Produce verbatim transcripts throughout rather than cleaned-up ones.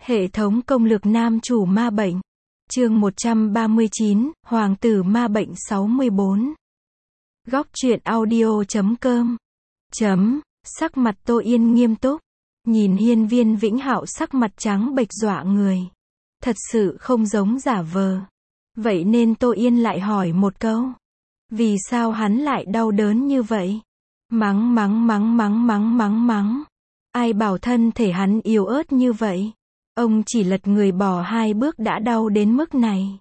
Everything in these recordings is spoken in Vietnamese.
Hệ thống công lược nam chủ ma bệnh. Chương một trăm ba mươi chín, Hoàng tử ma bệnh sáu mươi bốn. Góc truyện audio chấm com. Chấm, sắc mặt Tô Yên nghiêm túc. Nhìn Hiên Viên Vĩnh Hạo sắc mặt trắng bệch dọa người. Thật sự không giống giả vờ. Vậy nên Tô Yên lại hỏi một câu. Vì sao hắn lại đau đớn như vậy? Mắng mắng mắng mắng mắng mắng mắng. Ai bảo thân thể hắn yếu ớt như vậy? Ông chỉ lật người bỏ hai bước đã đau đến mức này.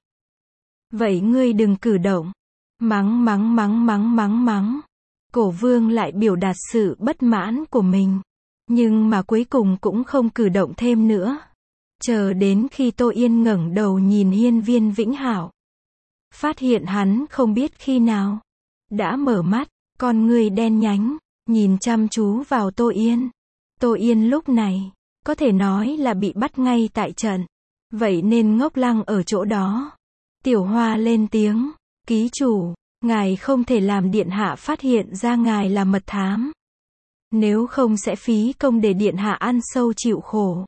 Vậy ngươi đừng cử động. Mắng mắng mắng mắng mắng mắng. Cổ vương lại biểu đạt sự bất mãn của mình. Nhưng mà cuối cùng cũng không cử động thêm nữa. Chờ đến khi Tô Yên ngẩng đầu nhìn Hiên Viên Vĩnh Hạo. Phát hiện hắn không biết khi nào đã mở mắt, con ngươi đen nhánh, nhìn chăm chú vào Tô Yên. Tô Yên lúc này có thể nói là bị bắt ngay tại trận. Vậy nên ngốc lăng ở chỗ đó. Tiểu Hoa lên tiếng. Ký chủ, ngài không thể làm điện hạ phát hiện ra ngài là mật thám. Nếu không sẽ phí công để điện hạ ăn sâu chịu khổ.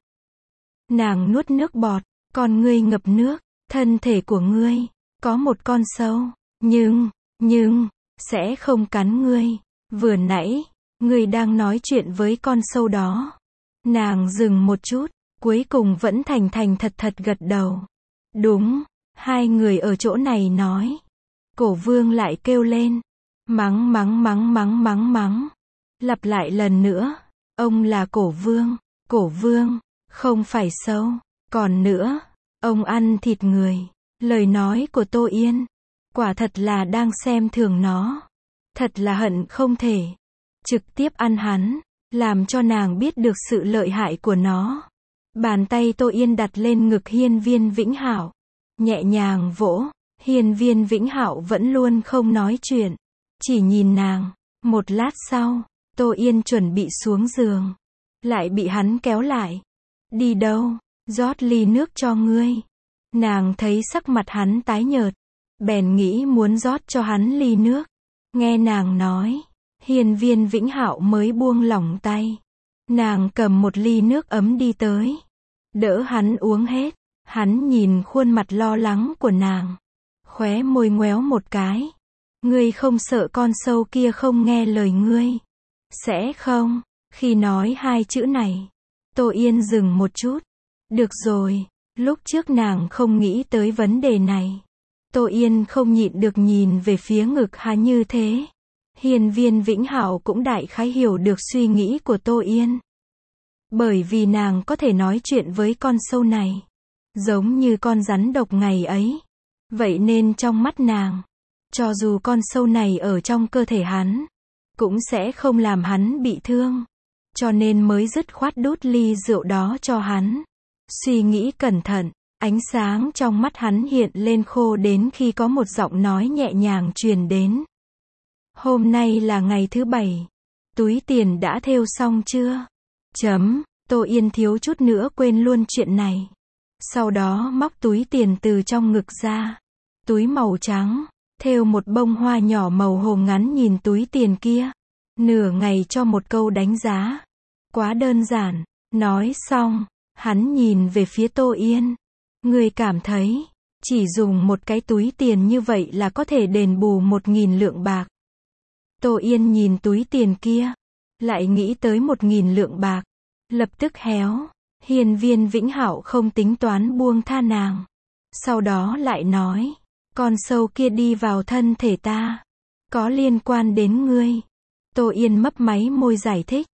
Nàng nuốt nước bọt, con ngươi ngập nước. Thân thể của ngươi có một con sâu. Nhưng, nhưng, sẽ không cắn ngươi. Vừa nãy, ngươi đang nói chuyện với con sâu đó. Nàng dừng một chút, cuối cùng vẫn thành thành thật thật gật đầu. Đúng, hai người ở chỗ này nói. Cổ vương lại kêu lên. Mắng mắng mắng mắng mắng mắng. Lặp lại lần nữa. Ông là cổ vương. Cổ vương, không phải sâu. Còn nữa, ông ăn thịt người. Lời nói của Tô Yên, quả thật là đang xem thường nó. Thật là hận không thể trực tiếp ăn hắn. Làm cho nàng biết được sự lợi hại của nó. Bàn tay Tô Yên đặt lên ngực Hiên Viên Vĩnh Hạo. Nhẹ nhàng vỗ. Hiên Viên Vĩnh Hạo vẫn luôn không nói chuyện. Chỉ nhìn nàng. Một lát sau, Tô Yên chuẩn bị xuống giường. Lại bị hắn kéo lại. Đi đâu? Rót ly nước cho ngươi. Nàng thấy sắc mặt hắn tái nhợt. Bèn nghĩ muốn rót cho hắn ly nước. Nghe nàng nói. Hiên Viên Vĩnh Hạo mới buông lỏng tay. Nàng cầm một ly nước ấm đi tới. Đỡ hắn uống hết. Hắn nhìn khuôn mặt lo lắng của nàng. Khóe môi ngoéo một cái. Ngươi không sợ con sâu kia không nghe lời ngươi? Sẽ không? Khi nói hai chữ này, Tô Yên dừng một chút. Được rồi, lúc trước nàng không nghĩ tới vấn đề này. Tô Yên không nhịn được nhìn về phía ngực hắn như thế. Hiên Viên Vĩnh Hạo cũng đại khái hiểu được suy nghĩ của Tô Yên. Bởi vì nàng có thể nói chuyện với con sâu này. Giống như con rắn độc ngày ấy. Vậy nên trong mắt nàng, cho dù con sâu này ở trong cơ thể hắn, cũng sẽ không làm hắn bị thương. Cho nên mới dứt khoát đút ly rượu đó cho hắn. Suy nghĩ cẩn thận, ánh sáng trong mắt hắn hiện lên khô đến khi có một giọng nói nhẹ nhàng truyền đến. Hôm nay là ngày thứ bảy. Túi tiền đã thêu xong chưa? Chấm, Tô Yên thiếu chút nữa quên luôn chuyện này. Sau đó móc túi tiền từ trong ngực ra. Túi màu trắng, thêu một bông hoa nhỏ màu hồng ngắn nhìn túi tiền kia. Nửa ngày cho một câu đánh giá. Quá đơn giản. Nói xong, hắn nhìn về phía Tô Yên. Ngươi cảm thấy, chỉ dùng một cái túi tiền như vậy là có thể đền bù một nghìn lượng bạc. Tô Yên nhìn túi tiền kia, lại nghĩ tới một nghìn lượng bạc. Lập tức héo. Hiên Viên Vĩnh Hạo không tính toán buông tha nàng. Sau đó lại nói, con sâu kia đi vào thân thể ta, có liên quan đến ngươi. Tô Yên mấp máy môi giải thích.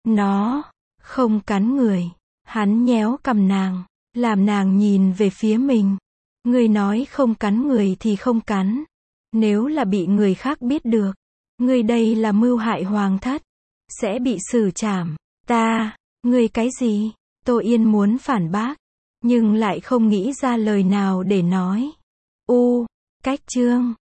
Nó không cắn người. Hắn nhéo cằm nàng, làm nàng nhìn về phía mình. Ngươi nói không cắn người thì không cắn. Nếu là bị người khác biết được, ngươi đây là mưu hại hoàng thất, sẽ bị xử trảm. Ta, ngươi cái gì? Tô Yên muốn phản bác, nhưng lại không nghĩ ra lời nào để nói. U, cách chương.